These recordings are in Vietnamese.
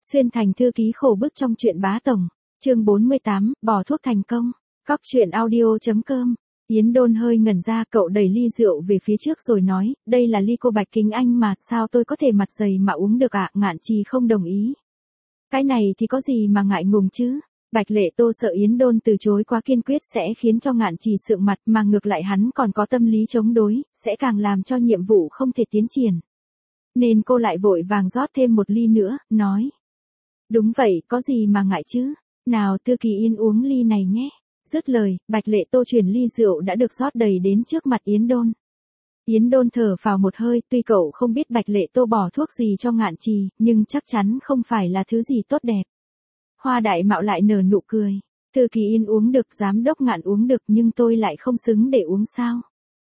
Xuyên thành thư ký khổ bức trong truyện bá tổng. Chương 48, bỏ thuốc thành công. Cóc truyện audio.com. Yến Đôn hơi ngẩn ra, cậu đẩy ly rượu về phía trước rồi nói, đây là ly cô Bạch Kính Anh mà, sao tôi có thể mặt dày mà uống được ạ? Ngạn Trì không đồng ý. Cái này thì có gì mà ngại ngùng chứ? Bạch Lệ Tô sợ Yến Đôn từ chối quá kiên quyết sẽ khiến cho Ngạn Trì sượng mặt, mà ngược lại hắn còn có tâm lý chống đối, sẽ càng làm cho nhiệm vụ không thể tiến triển. Nên cô lại vội vàng rót thêm một ly nữa, nói. Đúng vậy, có gì mà ngại chứ? Nào Thư Kỳ Yên uống ly này nhé. Dứt lời, Bạch Lệ Tô chuyển ly rượu đã được rót đầy đến trước mặt Yến Đôn. Yến Đôn thở phào một hơi, tuy cậu không biết Bạch Lệ Tô bỏ thuốc gì cho Ngạn Trì, nhưng chắc chắn không phải là thứ gì tốt đẹp. Hoa Đại Mạo lại nở nụ cười. Thư Kỳ Yên uống được, giám đốc Ngạn uống được, nhưng tôi lại không xứng để uống sao?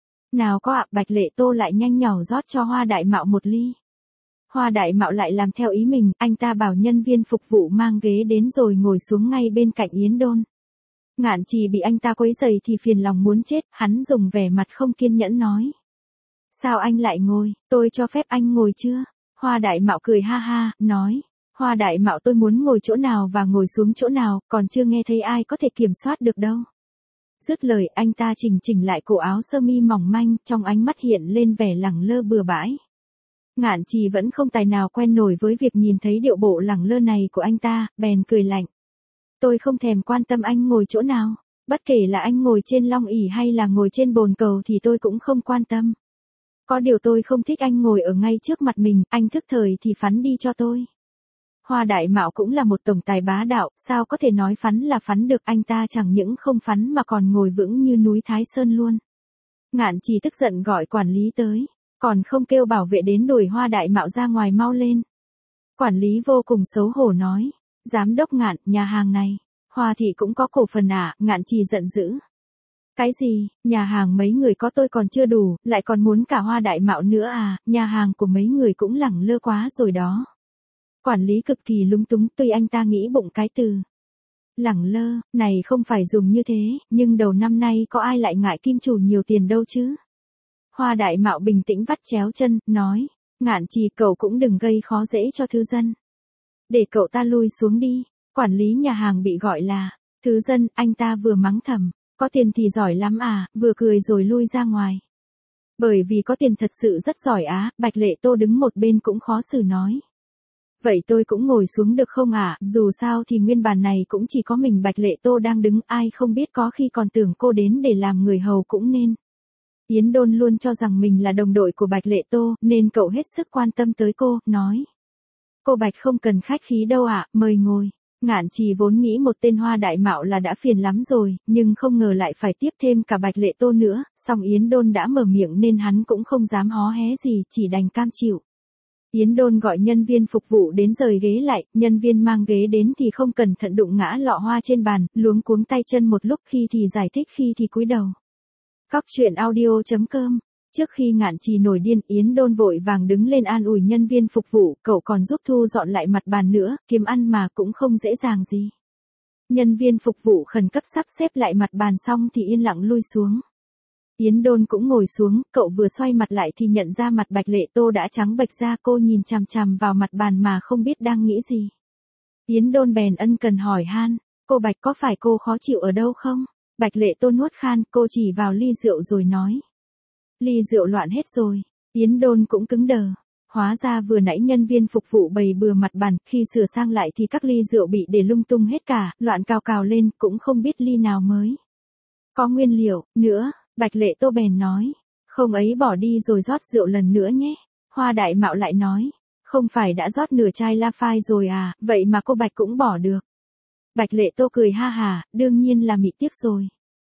Nào có ạ, Bạch Lệ Tô lại nhanh nhỏ rót cho Hoa Đại Mạo một ly. Hoa Đại Mạo lại làm theo ý mình, anh ta bảo nhân viên phục vụ mang ghế đến rồi ngồi xuống ngay bên cạnh Yến Đôn. Ngạn Trì bị anh ta quấy rầy thì phiền lòng muốn chết, hắn dùng vẻ mặt không kiên nhẫn nói. Sao anh lại ngồi, tôi cho phép anh ngồi chưa? Hoa Đại Mạo cười ha ha, nói. Hoa Đại Mạo tôi muốn ngồi chỗ nào và ngồi xuống chỗ nào, còn chưa nghe thấy ai có thể kiểm soát được đâu. Dứt lời anh ta chỉnh lại cổ áo sơ mi mỏng manh, trong ánh mắt hiện lên vẻ lẳng lơ bừa bãi. Ngạn Trì vẫn không tài nào quen nổi với việc nhìn thấy điệu bộ lẳng lơ này của anh ta, bèn cười lạnh. Tôi không thèm quan tâm anh ngồi chỗ nào, bất kể là anh ngồi trên long ỷ hay là ngồi trên bồn cầu thì tôi cũng không quan tâm. Có điều tôi không thích anh ngồi ở ngay trước mặt mình, anh thức thời thì phắn đi cho tôi. Hoa Đại Mạo cũng là một tổng tài bá đạo, sao có thể nói phắn là phắn được, anh ta chẳng những không phắn mà còn ngồi vững như núi Thái Sơn luôn. Ngạn Trì tức giận gọi quản lý tới, còn không kêu bảo vệ đến đuổi Hoa Đại Mạo ra ngoài mau lên. Quản lý vô cùng xấu hổ nói, giám đốc Ngạn, nhà hàng này, Hoa thị cũng có cổ phần à? Ngạn Trì giận dữ. Cái gì, nhà hàng mấy người có tôi còn chưa đủ, lại còn muốn cả Hoa Đại Mạo nữa à? Nhà hàng của mấy người cũng lẳng lơ quá rồi đó. Quản lý cực kỳ lúng túng, tuy anh ta nghĩ bụng cái từ lẳng lơ này không phải dùng như thế, nhưng đầu năm nay có ai lại ngại kim chủ nhiều tiền đâu chứ? Hoa Đại Mạo bình tĩnh vắt chéo chân, nói, Ngạn Trì cậu cũng đừng gây khó dễ cho thư dân. Để cậu ta lui xuống đi. Quản lý nhà hàng bị gọi là thư dân, anh ta vừa mắng thầm, có tiền thì giỏi lắm à, vừa cười rồi lui ra ngoài. Bởi vì có tiền thật sự rất giỏi á, Bạch Lệ Tô đứng một bên cũng khó xử nói. Vậy tôi cũng ngồi xuống được không ạ? Dù sao thì nguyên bàn này cũng chỉ có mình Bạch Lệ Tô đang đứng, ai không biết có khi còn tưởng cô đến để làm người hầu cũng nên. Yến Đôn luôn cho rằng mình là đồng đội của Bạch Lệ Tô, nên cậu hết sức quan tâm tới cô, nói. Cô Bạch không cần khách khí đâu ạ, mời ngồi. Ngạn Trì vốn nghĩ một tên Hoa Đại Mạo là đã phiền lắm rồi, nhưng không ngờ lại phải tiếp thêm cả Bạch Lệ Tô nữa, song Yến Đôn đã mở miệng nên hắn cũng không dám hó hé gì, chỉ đành cam chịu. Yến Đôn gọi nhân viên phục vụ đến rời ghế lại, nhân viên mang ghế đến thì không cẩn thận đụng ngã lọ hoa trên bàn, luống cuống tay chân một lúc, khi thì giải thích khi thì cúi đầu. Cóc truyện audio.com. Trước khi Ngạn Trì nổi điên, Yến Đôn vội vàng đứng lên an ủi nhân viên phục vụ, cậu còn giúp thu dọn lại mặt bàn nữa, kiếm ăn mà cũng không dễ dàng gì. Nhân viên phục vụ khẩn cấp sắp xếp lại mặt bàn xong thì yên lặng lui xuống. Yến Đôn cũng ngồi xuống, cậu vừa xoay mặt lại thì nhận ra mặt Bạch Lệ Tô đã trắng bệch ra, cô nhìn chằm chằm vào mặt bàn mà không biết đang nghĩ gì. Yến Đôn bèn ân cần hỏi han, cô Bạch có phải cô khó chịu ở đâu không? Bạch Lệ Tô nuốt khan, cô chỉ vào ly rượu rồi nói. Ly rượu loạn hết rồi. Yến Đôn cũng cứng đờ. Hóa ra vừa nãy nhân viên phục vụ bày bừa mặt bàn, khi sửa sang lại thì các ly rượu bị để lung tung hết cả, loạn cào cào lên, cũng không biết ly nào mới có nguyên liệu nữa. Bạch Lệ Tô bèn nói, không ấy bỏ đi rồi rót rượu lần nữa nhé. Hoa Đại Mạo lại nói, không phải đã rót nửa chai La Phai rồi à, vậy mà cô Bạch cũng bỏ được. Bạch Lệ Tô cười ha hà, đương nhiên là Mị tiếc rồi.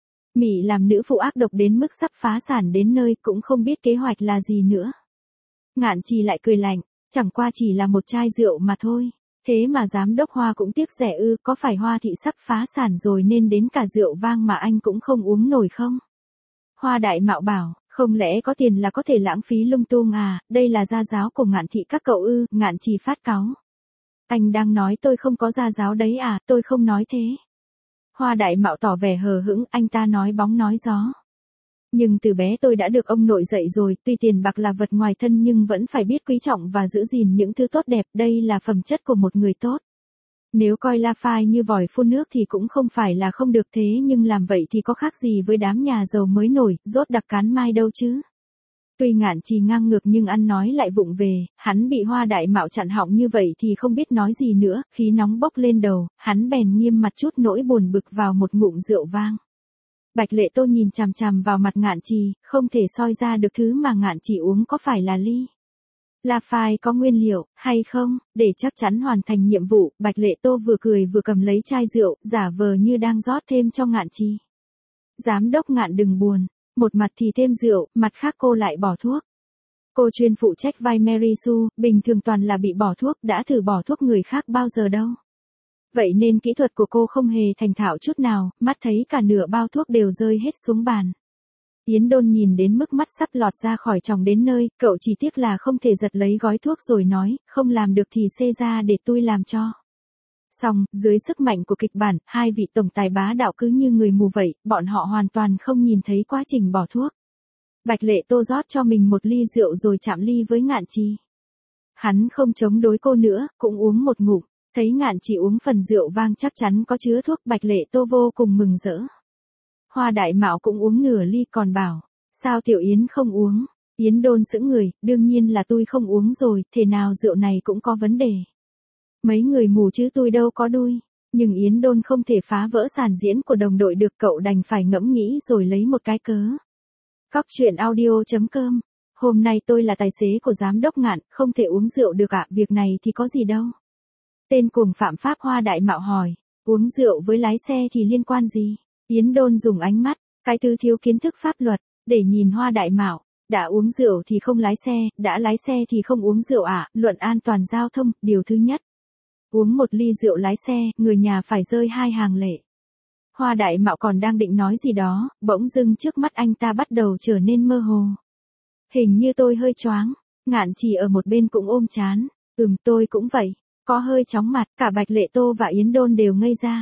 Mị làm nữ phụ ác độc đến mức sắp phá sản đến nơi, cũng không biết kế hoạch là gì nữa. Ngạn Trì lại cười lạnh, chẳng qua chỉ là một chai rượu mà thôi. Thế mà giám đốc Hoa cũng tiếc rẻ ư? Có phải Hoa thị sắp phá sản rồi nên đến cả rượu vang mà anh cũng không uống nổi không? Hoa Đại Mạo bảo, không lẽ có tiền là có thể lãng phí lung tung à, đây là gia giáo của Ngạn thị các cậu ư? Ngạn Trì phát cáu. Anh đang nói tôi không có gia giáo đấy à, tôi không nói thế. Hoa Đại Mạo tỏ vẻ hờ hững, anh ta nói bóng nói gió. Nhưng từ bé tôi đã được ông nội dạy rồi, tuy tiền bạc là vật ngoài thân nhưng vẫn phải biết quý trọng và giữ gìn những thứ tốt đẹp, đây là phẩm chất của một người tốt. Nếu coi La Phai như vòi phun nước thì cũng không phải là không được, thế nhưng làm vậy thì có khác gì với đám nhà giàu mới nổi, rốt đặc cán mai đâu chứ. Tuy Ngạn Trì ngang ngược nhưng ăn nói lại vụng về, hắn bị Hoa Đại Mạo chặn họng như vậy thì không biết nói gì nữa, khí nóng bốc lên đầu, hắn bèn nghiêm mặt chút nỗi buồn bực vào một ngụm rượu vang. Bạch Lệ Tô nhìn chằm chằm vào mặt Ngạn Trì, không thể soi ra được thứ mà Ngạn Trì uống có phải là ly La Phai có nguyên liệu, hay không, để chắc chắn hoàn thành nhiệm vụ, Bạch Lệ Tô vừa cười vừa cầm lấy chai rượu, giả vờ như đang rót thêm cho Ngạn Trì. Giám đốc Ngạn đừng buồn, một mặt thì thêm rượu, mặt khác cô lại bỏ thuốc. Cô chuyên phụ trách vai Mary Sue, bình thường toàn là bị bỏ thuốc, đã thử bỏ thuốc người khác bao giờ đâu. Vậy nên kỹ thuật của cô không hề thành thạo chút nào, mắt thấy cả nửa bao thuốc đều rơi hết xuống bàn. Yến Đôn nhìn đến mức mắt sắp lọt ra khỏi tròng đến nơi, cậu chỉ tiếc là không thể giật lấy gói thuốc rồi nói, không làm được thì xê ra để tôi làm cho. Xong, dưới sức mạnh của kịch bản, hai vị tổng tài bá đạo cứ như người mù vậy, bọn họ hoàn toàn không nhìn thấy quá trình bỏ thuốc. Bạch Lệ Tô rót cho mình một ly rượu rồi chạm ly với Ngạn Trì. Hắn không chống đối cô nữa, cũng uống một ngụm, thấy Ngạn Trì uống phần rượu vang chắc chắn có chứa thuốc, Bạch Lệ Tô vô cùng mừng rỡ. Hoa Đại Mạo cũng uống nửa ly còn bảo, sao Tiểu Yến không uống? Yến Đôn sững người, đương nhiên là tôi không uống rồi, thế nào rượu này cũng có vấn đề. Mấy người mù chứ tôi đâu có đuôi. Nhưng Yến Đôn không thể phá vỡ sàn diễn của đồng đội được, cậu đành phải ngẫm nghĩ rồi lấy một cái cớ. Cóc truyện audio.com. Hôm nay tôi là tài xế của giám đốc Ngạn, không thể uống rượu được ạ, việc này thì có gì đâu. Tên cuồng phạm pháp Hoa Đại Mạo hỏi, uống rượu với lái xe thì liên quan gì? Yến Đôn dùng ánh mắt, cái thứ thiếu kiến thức pháp luật, để nhìn Hoa Đại Mạo. Đã uống rượu thì không lái xe, đã lái xe thì không uống rượu ạ, luận an toàn giao thông, điều thứ nhất. Uống một ly rượu lái xe, người nhà phải rơi hai hàng lệ. Hoa Đại Mạo còn đang định nói gì đó, bỗng dưng trước mắt anh ta bắt đầu trở nên mơ hồ. Hình như tôi hơi choáng, Ngạn Trì ở một bên cũng ôm chán, tôi cũng vậy, có hơi chóng mặt, cả Bạch Lệ Tô và Yến Đôn đều ngây ra.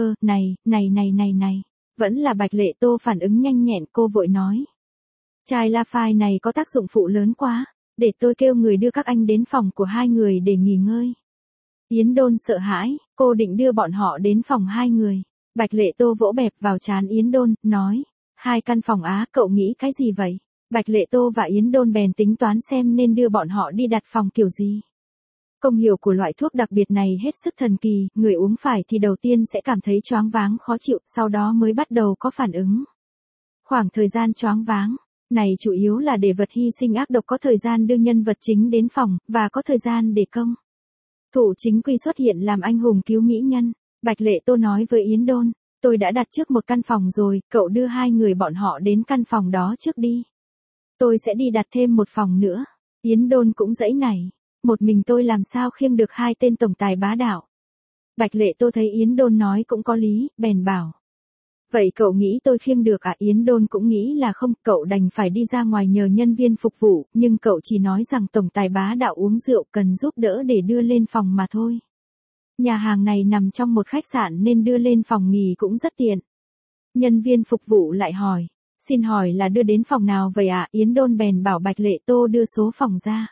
Này, vẫn là Bạch Lệ Tô phản ứng nhanh nhẹn, cô vội nói. Chai La Phai này có tác dụng phụ lớn quá, để tôi kêu người đưa các anh đến phòng của hai người để nghỉ ngơi. Yến Đôn sợ hãi, cô định đưa bọn họ đến phòng hai người. Bạch Lệ Tô vỗ bẹp vào trán Yến Đôn, nói, 2 căn phòng á, cậu nghĩ cái gì vậy? Bạch Lệ Tô và Yến Đôn bèn tính toán xem nên đưa bọn họ đi đặt phòng kiểu gì. Công hiệu của loại thuốc đặc biệt này hết sức thần kỳ, người uống phải thì đầu tiên sẽ cảm thấy choáng váng khó chịu, sau đó mới bắt đầu có phản ứng. Khoảng thời gian choáng váng này chủ yếu là để vật hy sinh ác độc có thời gian đưa nhân vật chính đến phòng, và có thời gian để công thủ chính quy xuất hiện làm anh hùng cứu mỹ nhân. Bạch Lệ Tô nói với Yến Đôn, tôi đã đặt trước một căn phòng rồi, cậu đưa 2 người bọn họ đến căn phòng đó trước đi. Tôi sẽ đi đặt thêm một phòng nữa. Yến Đôn cũng giãy nảy, một mình tôi làm sao khiêng được 2 tên tổng tài bá đạo. Bạch Lệ Tô thấy Yến Đôn nói cũng có lý, bèn bảo. Vậy cậu nghĩ tôi khiêng được à? Yến Đôn cũng nghĩ là không, cậu đành phải đi ra ngoài nhờ nhân viên phục vụ, nhưng cậu chỉ nói rằng tổng tài bá đạo uống rượu cần giúp đỡ để đưa lên phòng mà thôi. Nhà hàng này nằm trong một khách sạn nên đưa lên phòng nghỉ cũng rất tiện. Nhân viên phục vụ lại hỏi, xin hỏi là đưa đến phòng nào vậy ạ? Yến Đôn bèn bảo Bạch Lệ Tô đưa số phòng ra.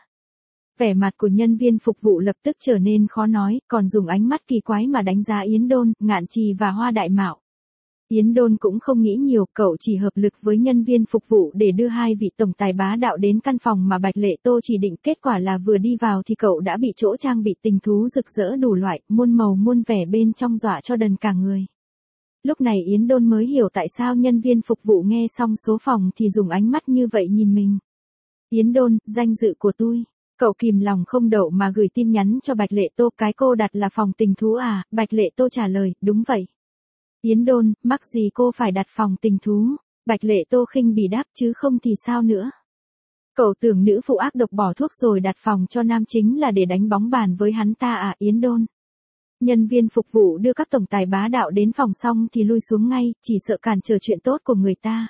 Vẻ mặt của nhân viên phục vụ lập tức trở nên khó nói, còn dùng ánh mắt kỳ quái mà đánh giá Yến Đôn, Ngạn Trì và Hoa Đại Mạo. Yến Đôn cũng không nghĩ nhiều, cậu chỉ hợp lực với nhân viên phục vụ để đưa 2 vị tổng tài bá đạo đến căn phòng mà Bạch Lệ Tô chỉ định, kết quả là vừa đi vào thì cậu đã bị chỗ trang bị tình thú rực rỡ đủ loại, muôn màu muôn vẻ bên trong dọa cho đần cả người. Lúc này Yến Đôn mới hiểu tại sao nhân viên phục vụ nghe xong số phòng thì dùng ánh mắt như vậy nhìn mình. Yến Đôn, danh dự của tôi. Cậu kìm lòng không đậu mà gửi tin nhắn cho Bạch Lệ Tô, cái cô đặt là phòng tình thú à? Bạch Lệ Tô trả lời, đúng vậy. Yến Đôn, mắc gì cô phải đặt phòng tình thú? Bạch Lệ Tô khinh bỉ đáp, chứ không thì sao nữa. Cậu tưởng nữ phụ ác độc bỏ thuốc rồi đặt phòng cho nam chính là để đánh bóng bàn với hắn ta à? Yến Đôn. Nhân viên phục vụ đưa các tổng tài bá đạo đến phòng xong thì lui xuống ngay, chỉ sợ cản trở chuyện tốt của người ta.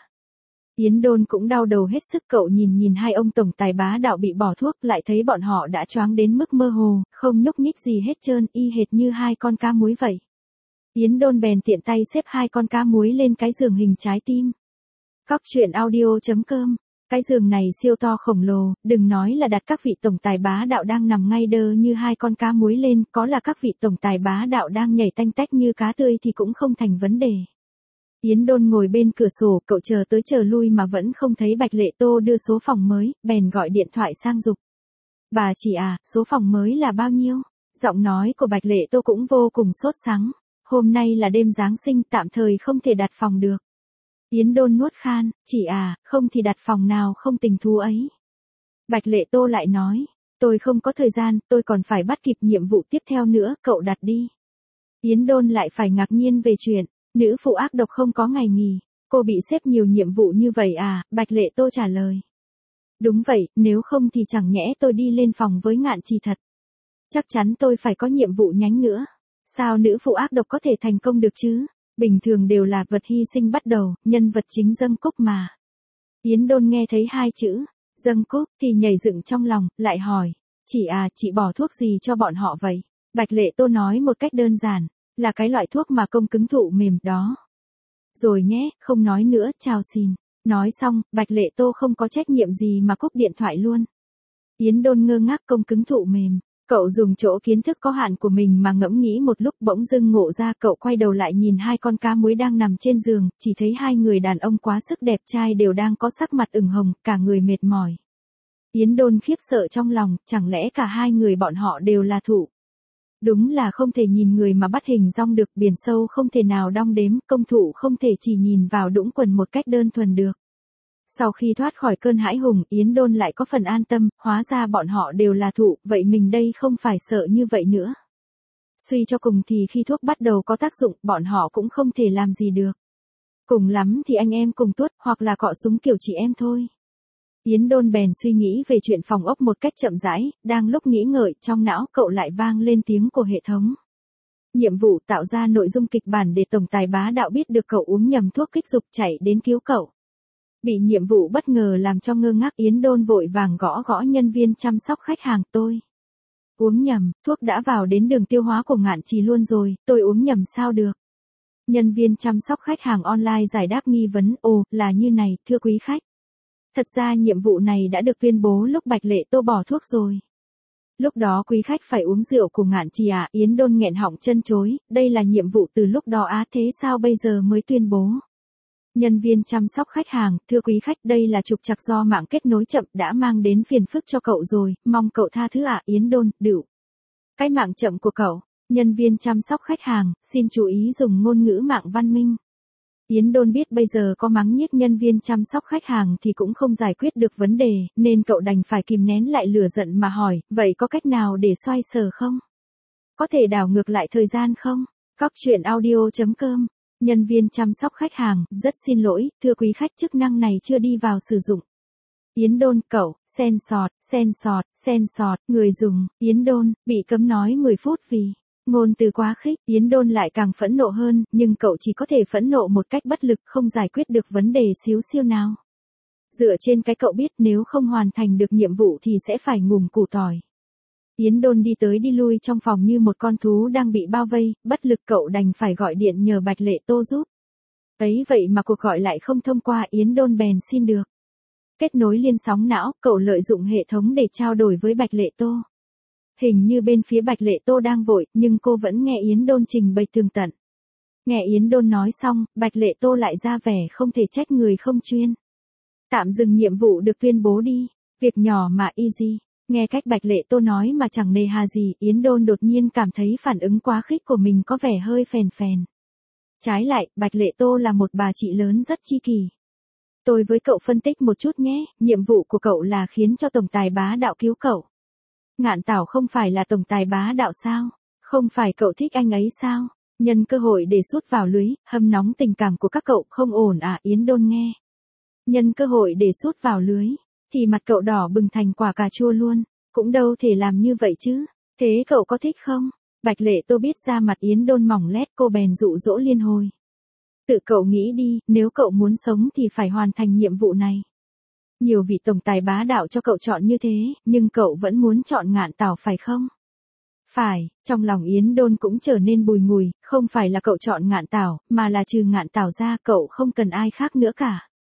Yến Đôn cũng đau đầu hết sức, cậu nhìn 2 ông tổng tài bá đạo bị bỏ thuốc, lại thấy bọn họ đã choáng đến mức mơ hồ, không nhúc nhích gì hết trơn, y hệt như 2 con cá muối vậy. Yến Đôn bèn tiện tay xếp 2 con cá muối lên cái giường hình trái tim. Cóc truyện audio.com. Cái giường này siêu to khổng lồ, đừng nói là đặt các vị tổng tài bá đạo đang nằm ngay đơ như hai con cá muối lên, có là các vị tổng tài bá đạo đang nhảy tanh tách như cá tươi thì cũng không thành vấn đề. Yến Đôn ngồi bên cửa sổ, cậu chờ tới chờ lui mà vẫn không thấy Bạch Lệ Tô đưa số phòng mới, bèn gọi điện thoại sang giục. Bà chị à, số phòng mới là bao nhiêu? Giọng nói của Bạch Lệ Tô cũng vô cùng sốt sắng. Hôm nay là đêm Giáng sinh, tạm thời không thể đặt phòng được. Yến Đôn nuốt khan, chị à, không thì đặt phòng nào không tình thú ấy. Bạch Lệ Tô lại nói, tôi không có thời gian, tôi còn phải bắt kịp nhiệm vụ tiếp theo nữa, cậu đặt đi. Yến Đôn lại phải ngạc nhiên về chuyện, nữ phụ ác độc không có ngày nghỉ, cô bị xếp nhiều nhiệm vụ như vậy à, Bạch Lệ Tô trả lời. Đúng vậy, nếu không thì chẳng nhẽ tôi đi lên phòng với Ngạn Trì thật. Chắc chắn tôi phải có nhiệm vụ nhánh nữa. Sao nữ phụ ác độc có thể thành công được chứ? Bình thường đều là vật hy sinh bắt đầu, nhân vật chính dâng cúc mà. Yến Đôn nghe thấy hai chữ, dâng cúc, thì nhảy dựng trong lòng, lại hỏi, chị à, chị bỏ thuốc gì cho bọn họ vậy? Bạch Lệ Tô nói một cách đơn giản, là cái loại thuốc mà công cứng thụ mềm đó. Rồi nhé, không nói nữa, chào xin. Nói xong, Bạch Lệ Tô không có trách nhiệm gì mà cúp điện thoại luôn. Yến Đôn ngơ ngác công cứng thụ mềm. Cậu dùng chỗ kiến thức có hạn của mình mà ngẫm nghĩ một lúc, bỗng dưng ngộ ra, cậu quay đầu lại nhìn hai con cá muối đang nằm trên giường, chỉ thấy hai người đàn ông quá sức đẹp trai đều đang có sắc mặt ửng hồng, cả người mệt mỏi. Yến Đôn khiếp sợ trong lòng, chẳng lẽ cả hai người bọn họ đều là thụ. Đúng là không thể nhìn người mà bắt hình dong được, biển sâu không thể nào đong đếm, công thụ không thể chỉ nhìn vào đũng quần một cách đơn thuần được. Sau khi thoát khỏi cơn hãi hùng, Yến Đôn lại có phần an tâm, hóa ra bọn họ đều là thụ, vậy mình đây không phải sợ như vậy nữa. Suy cho cùng thì khi thuốc bắt đầu có tác dụng, bọn họ cũng không thể làm gì được. Cùng lắm thì anh em cùng tuốt, hoặc là cọ súng kiểu chị em thôi. Yến Đôn bèn suy nghĩ về chuyện phòng ốc một cách chậm rãi, đang lúc nghĩ ngợi, trong não cậu lại vang lên tiếng của hệ thống. Nhiệm vụ tạo ra nội dung kịch bản để tổng tài bá đạo biết được cậu uống nhầm thuốc kích dục chạy đến cứu cậu. Bị nhiệm vụ bất ngờ làm cho ngơ ngác, Yến Đôn vội vàng gõ gõ nhân viên chăm sóc khách hàng, tôi uống nhầm, thuốc đã vào đến đường tiêu hóa của Ngạn Trì luôn rồi, tôi uống nhầm sao được. Nhân viên chăm sóc khách hàng online giải đáp nghi vấn, ồ, là như này, thưa quý khách. Thật ra nhiệm vụ này đã được tuyên bố lúc Bạch Lệ Tô bỏ thuốc rồi. Lúc đó quý khách phải uống rượu của Ngạn Trì à? Yến Đôn nghẹn họng chân chối, đây là nhiệm vụ từ lúc đó á, thế sao bây giờ mới tuyên bố? Nhân viên chăm sóc khách hàng, thưa quý khách, đây là trục trặc do mạng kết nối chậm đã mang đến phiền phức cho cậu rồi, mong cậu tha thứ ạ. Yến Đôn, đựu. Cái mạng chậm của cậu. Nhân viên chăm sóc khách hàng, xin chú ý dùng ngôn ngữ mạng văn minh. Yến Đôn biết bây giờ có mắng nhiếc nhân viên chăm sóc khách hàng thì cũng không giải quyết được vấn đề, nên cậu đành phải kìm nén lại lửa giận mà hỏi, vậy có cách nào để xoay sở không? Có thể đảo ngược lại thời gian không? Cóc truyện audio.com. Nhân viên chăm sóc khách hàng, rất xin lỗi, thưa quý khách, chức năng này chưa đi vào sử dụng. Yến Đôn, cậu, sen sọt, người dùng, Yến Đôn, bị cấm nói 10 phút vì ngôn từ quá khích. Yến Đôn lại càng phẫn nộ hơn, nhưng cậu chỉ có thể phẫn nộ một cách bất lực, không giải quyết được vấn đề xíu xiu nào. Dựa trên cái cậu biết nếu không hoàn thành được nhiệm vụ thì sẽ phải ngùm củ tỏi. Yến Đôn đi tới đi lui trong phòng như một con thú đang bị bao vây, bất lực cậu đành phải gọi điện nhờ Bạch Lệ Tô giúp. Ấy vậy mà cuộc gọi lại không thông qua, Yến Đôn bèn xin được kết nối liên sóng não, cậu lợi dụng hệ thống để trao đổi với Bạch Lệ Tô. Hình như bên phía Bạch Lệ Tô đang vội, nhưng cô vẫn nghe Yến Đôn trình bày tường tận. Nghe Yến Đôn nói xong, Bạch Lệ Tô lại ra vẻ không thể trách người không chuyên. Tạm dừng nhiệm vụ được tuyên bố đi, việc nhỏ mà easy. Nghe cách Bạch Lệ Tô nói mà chẳng nề hà gì, Yến Đôn đột nhiên cảm thấy phản ứng quá khích của mình có vẻ hơi phèn phèn. Trái lại, Bạch Lệ Tô là một bà chị lớn rất chi kỷ. Tôi với cậu phân tích một chút nhé, nhiệm vụ của cậu là khiến cho tổng tài bá đạo cứu cậu. Ngạn Tảo không phải là tổng tài bá đạo sao? Không phải cậu thích anh ấy sao? Nhân cơ hội để sút vào lưới, hâm nóng tình cảm của các cậu không ổn à? Yến Đôn nghe. Nhân cơ hội để sút vào lưới, thì mặt cậu đỏ bừng thành quả cà chua luôn. Cũng đâu thể làm như vậy chứ. Thế cậu có thích không? Bạch Lệ Tô biết ra mặt Yến Đôn mỏng lét, cô bèn dụ dỗ liên hồi. Tự cậu nghĩ đi, nếu cậu muốn sống thì phải hoàn thành nhiệm vụ này. Nhiều vị tổng tài bá đạo cho cậu chọn như thế, nhưng cậu vẫn muốn chọn Ngạn Tảo phải không? Phải, trong lòng Yến Đôn cũng trở nên bùi ngùi, không phải là cậu chọn Ngạn Tảo, mà là trừ Ngạn Tảo ra cậu không cần ai khác nữa cả.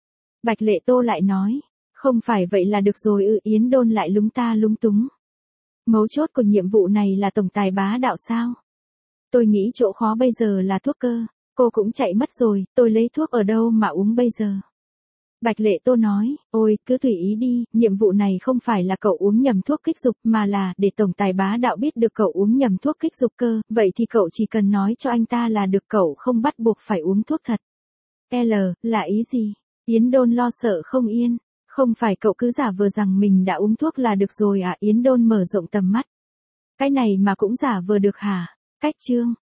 Bạch Lệ Tô lại nói, không phải vậy là được rồi Yến Đôn lại lúng ta lúng túng. Mấu chốt của nhiệm vụ này là tổng tài bá đạo sao? Tôi nghĩ chỗ khó bây giờ là thuốc cơ, cô cũng chạy mất rồi, tôi lấy thuốc ở đâu mà uống bây giờ? Bạch Lệ Tô nói, ôi, cứ tùy ý đi, nhiệm vụ này không phải là cậu uống nhầm thuốc kích dục mà là để tổng tài bá đạo biết được cậu uống nhầm thuốc kích dục cơ, vậy thì cậu chỉ cần nói cho anh ta là được, cậu không bắt buộc phải uống thuốc thật. Là ý gì? Yến Đôn lo sợ không yên, không phải cậu cứ giả vờ rằng mình đã uống thuốc là được rồi à? Yến Đôn mở rộng tầm mắt. Cái này mà cũng giả vờ được hả? Cách chương